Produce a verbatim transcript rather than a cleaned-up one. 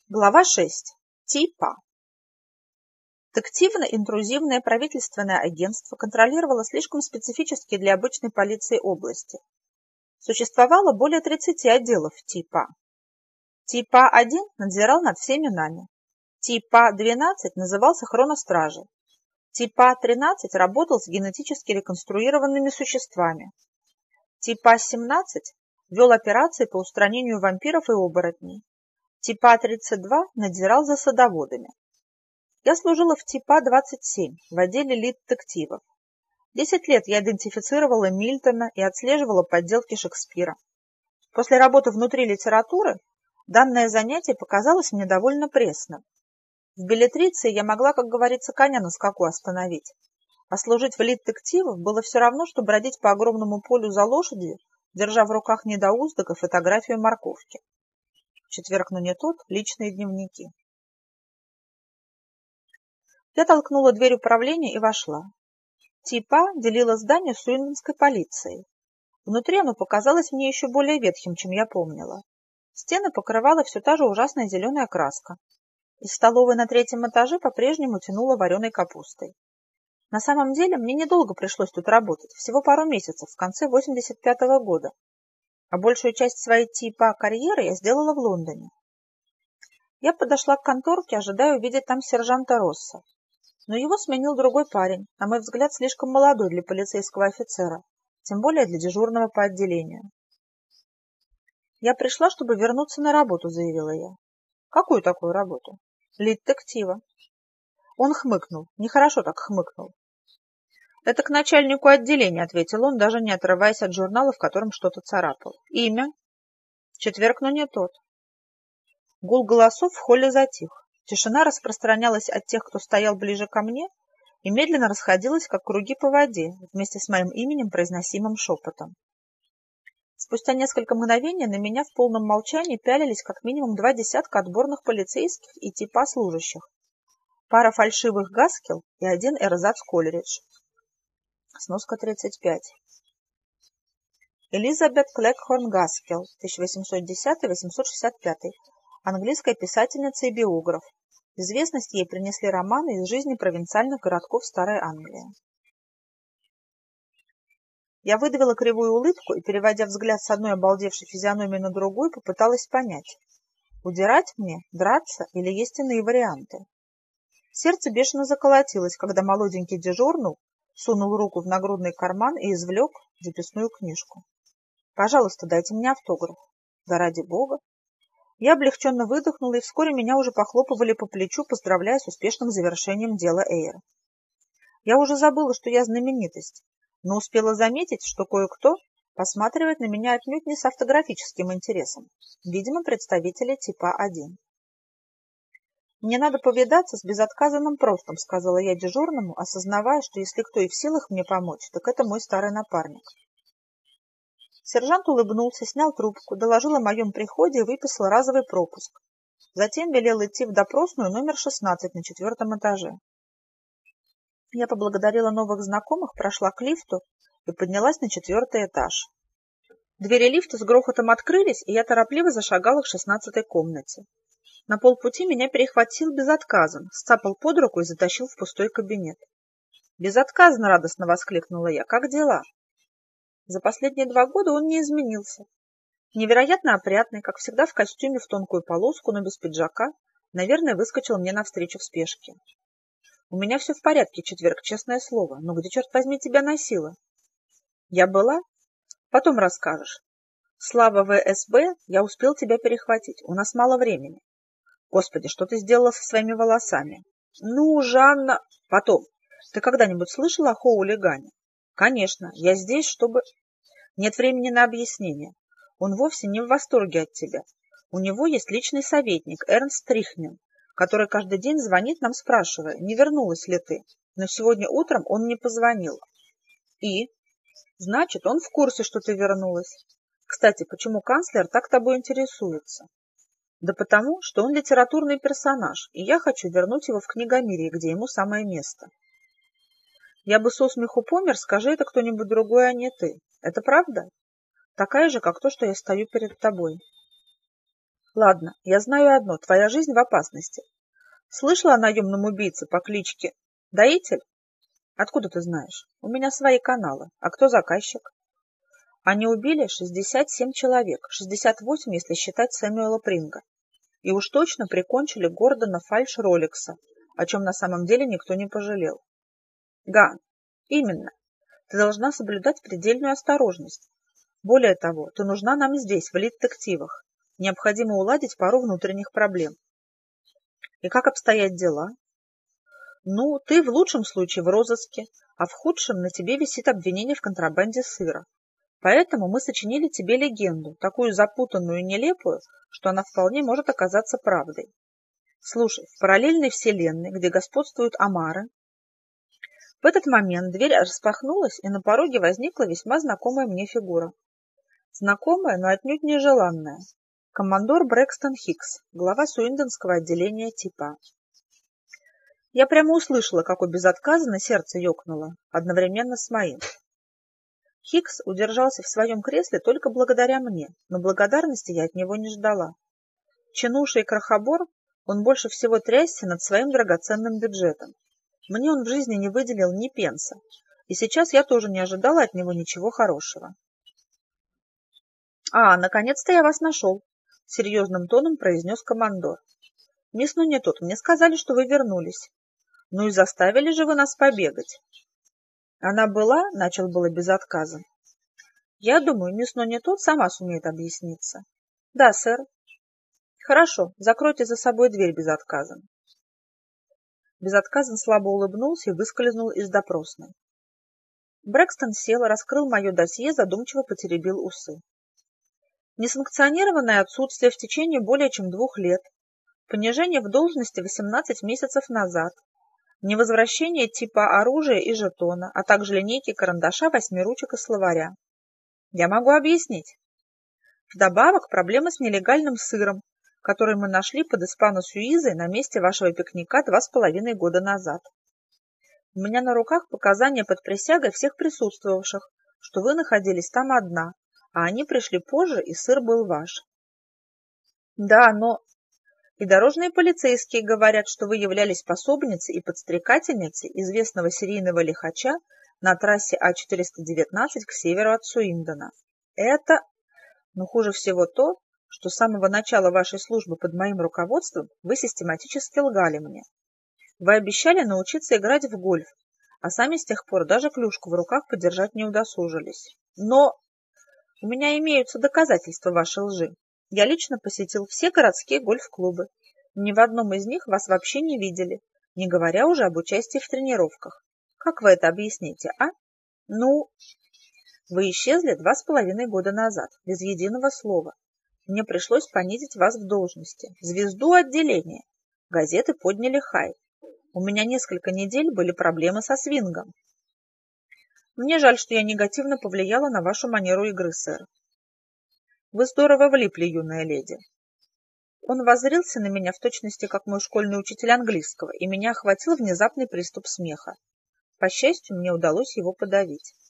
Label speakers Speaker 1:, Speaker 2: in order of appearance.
Speaker 1: Глава шесть. ТИПА. Детективно-интрузивное правительственное агентство контролировало слишком специфические для обычной полиции области. Существовало более тридцати отделов ТИПА. ТИПА-один надзирал над всеми нами. ТИПА-двенадцать назывался хроностражей. ТИПА-тринадцать работал с генетически реконструированными существами. ТИПА-семнадцать вел операции по устранению вампиров и оборотней. ТИПА-тридцать два надзирал за садоводами. Я служила в ТИПА-двадцать семь, в отделе лид-детективов. Десять лет я идентифицировала Мильтона и отслеживала подделки Шекспира. После работы внутри литературы данное занятие показалось мне довольно пресным. В беллетриции я могла, как говорится, коня на скаку остановить, а служить в лид-детективах было все равно, что бродить по огромному полю за лошадью, держа в руках недоуздок и фотографию морковки. В четверг, но не тот, личные дневники. Я толкнула дверь управления и вошла. ТИПА делила здание с Уиндонской полицией. Внутри оно показалось мне еще более ветхим, чем я помнила. Стены покрывала все та же ужасная зеленая краска. Из столовой на третьем этаже по-прежнему тянуло вареной капустой. На самом деле мне недолго пришлось тут работать, всего пару месяцев, в конце восемьдесят пятого года. А большую часть своей ТИПА карьеры я сделала в Лондоне. Я подошла к конторке, ожидая увидеть там сержанта Росса. Но его сменил другой парень, на мой взгляд, слишком молодой для полицейского офицера, тем более для дежурного по отделению. «Я пришла, чтобы вернуться на работу», — заявила я. «Какую такую работу?» «Лид-детектива». Он хмыкнул, нехорошо так хмыкнул. «Это к начальнику отделения», — ответил он, даже не отрываясь от журнала, в котором что-то царапал. «Имя?» «В четверг, но не тот». Гул голосов в холле затих. Тишина распространялась от тех, кто стоял ближе ко мне, и медленно расходилась, как круги по воде, вместе с моим именем, произносимым шепотом. Спустя несколько мгновений на меня в полном молчании пялились как минимум два десятка отборных полицейских и ТИПА служащих, пара фальшивых Гаскел и один эрзац Колеридж. Сноска тридцать пять. Элизабет Клэкхорн Гаскел, тысяча восемьсот десятый — восемьсот шестьдесят пятый, английская писательница и биограф. Известность ей принесли романы из жизни провинциальных городков Старой Англии. Я выдавила кривую улыбку и, переводя взгляд с одной обалдевшей физиономии на другую, попыталась понять, удирать мне, драться или есть иные варианты. Сердце бешено заколотилось, когда молоденький дежурный сунул руку в нагрудный карман и извлек записную книжку. «Пожалуйста, дайте мне автограф». «Да ради бога». Я облегченно выдохнула, и вскоре меня уже похлопывали по плечу, поздравляя с успешным завершением дела Эйр. Я уже забыла, что я знаменитость, но успела заметить, что кое-кто посматривает на меня отнюдь не с автографическим интересом, видимо, представители ТИПА-один. «Мне надо повидаться с безотказанным Простом», — сказала я дежурному, осознавая, что если кто и в силах мне помочь, так это мой старый напарник. Сержант улыбнулся, снял трубку, доложил о моем приходе и выписал разовый пропуск. Затем велел идти в допросную номер шестнадцать на четвертом этаже. Я поблагодарила новых знакомых, прошла к лифту и поднялась на четвертый этаж. Двери лифта с грохотом открылись, и я торопливо зашагала к шестнадцатой комнате. На полпути меня перехватил безотказом, сцапал под руку и затащил в пустой кабинет. «Безотказно!» — радостно воскликнула я. «Как дела?» За последние два года он не изменился. Невероятно опрятный, как всегда в костюме в тонкую полоску, но без пиджака, наверное, выскочил мне навстречу в спешке. «У меня все в порядке, четверг, честное слово, но где, черт возьми, тебя носило?» «Я была? Потом расскажешь. Слава ВСБ, я успел тебя перехватить, у нас мало времени». «Господи, что ты сделала со своими волосами?» «Ну, Жанна...» «Потом. Ты когда-нибудь слышала о Хоулигане?» «Конечно, я здесь, чтобы...» «Нет времени на объяснение. Он вовсе не в восторге от тебя. У него есть личный советник, Эрнст Трихнин, который каждый день звонит нам, спрашивая, не вернулась ли ты. Но сегодня утром он мне позвонил». «И?» «Значит, он в курсе, что ты вернулась. Кстати, почему канцлер так тобой интересуется?» «Да потому, что он литературный персонаж, и я хочу вернуть его в Книгомирье, где ему самое место». «Я бы со смеху помер, скажи это кто-нибудь другой, а не ты. Это правда? Такая же, как то, что я стою перед тобой». Ладно, я знаю одно, твоя жизнь в опасности. Слышала о наемном убийце по кличке Доитель? Откуда ты знаешь? У меня свои каналы. А кто заказчик? Они убили шестьдесят семь человек, шестьдесят восемь, если считать Сэмюэла Принга. И уж точно прикончили Гордона Фальш-Роликса, о чем на самом деле никто не пожалел. Ган, именно. Ты должна соблюдать предельную осторожность. Более того, ты нужна нам здесь, в элит-детективах. Необходимо уладить пару внутренних проблем. И как обстоят дела? Ну, ты в лучшем случае в розыске, а в худшем на тебе висит обвинение в контрабанде сыра. Поэтому мы сочинили тебе легенду, такую запутанную и нелепую, что она вполне может оказаться правдой. Слушай, в параллельной вселенной, где господствуют омары, в этот момент дверь распахнулась, и на пороге возникла весьма знакомая мне фигура. Знакомая, но отнюдь нежеланная. Командор Брэкстон Хикс, глава суиндонского отделения ТИПа. Я прямо услышала, как у безотказно сердце ёкнуло, одновременно с моим. Хикс удержался в своем кресле только благодаря мне, но благодарности я от него не ждала. Чинуша и крохобор, он больше всего трясся над своим драгоценным бюджетом. Мне он в жизни не выделил ни пенса, и сейчас я тоже не ожидала от него ничего хорошего. «А, наконец-то я вас нашел», — серьезным тоном произнес командор. «Мисс Нунетот, мне сказали, что вы вернулись. Ну и заставили же вы нас побегать». Она была, начал было без отказа. «Я думаю, мисс Нунетот сама сумеет объясниться». «Да, сэр». «Хорошо, закройте за собой дверь без отказа». Безотказан слабо улыбнулся и выскользнул из допросной. Брэкстон сел, раскрыл мое досье, задумчиво потеребил усы. Несанкционированное отсутствие в течение более чем двух лет, понижение в должности восемнадцать месяцев назад, невозвращение типа оружия и жетона, а также линейки карандаша, восьмиручек и словаря. Я могу объяснить. Вдобавок проблемы с нелегальным сыром, который мы нашли под Испано-Сюизой на месте вашего пикника два с половиной года назад. У меня на руках показания под присягой всех присутствовавших, что вы находились там одна, а они пришли позже, и сыр был ваш. Да, но... И дорожные полицейские говорят, что вы являлись пособницей и подстрекательницей известного серийного лихача на трассе А четыреста девятнадцать к северу от Суиндона. Это... Но хуже всего то, что с самого начала вашей службы под моим руководством вы систематически лгали мне. Вы обещали научиться играть в гольф, а сами с тех пор даже клюшку в руках подержать не удосужились. Но у меня имеются доказательства вашей лжи. Я лично посетил все городские гольф-клубы. Ни в одном из них вас вообще не видели, не говоря уже об участии в тренировках. Как вы это объясните, а? Ну, вы исчезли два с половиной года назад, без единого слова. Мне пришлось понизить вас в должности. Звезду отделения. Газеты подняли хай. У меня несколько недель были проблемы со свингом. Мне жаль, что я негативно повлияла на вашу манеру игры, сэр. Вы здорово влипли, юная леди. Он воззрился на меня в точности, как мой школьный учитель английского, и меня охватил внезапный приступ смеха. По счастью, мне удалось его подавить.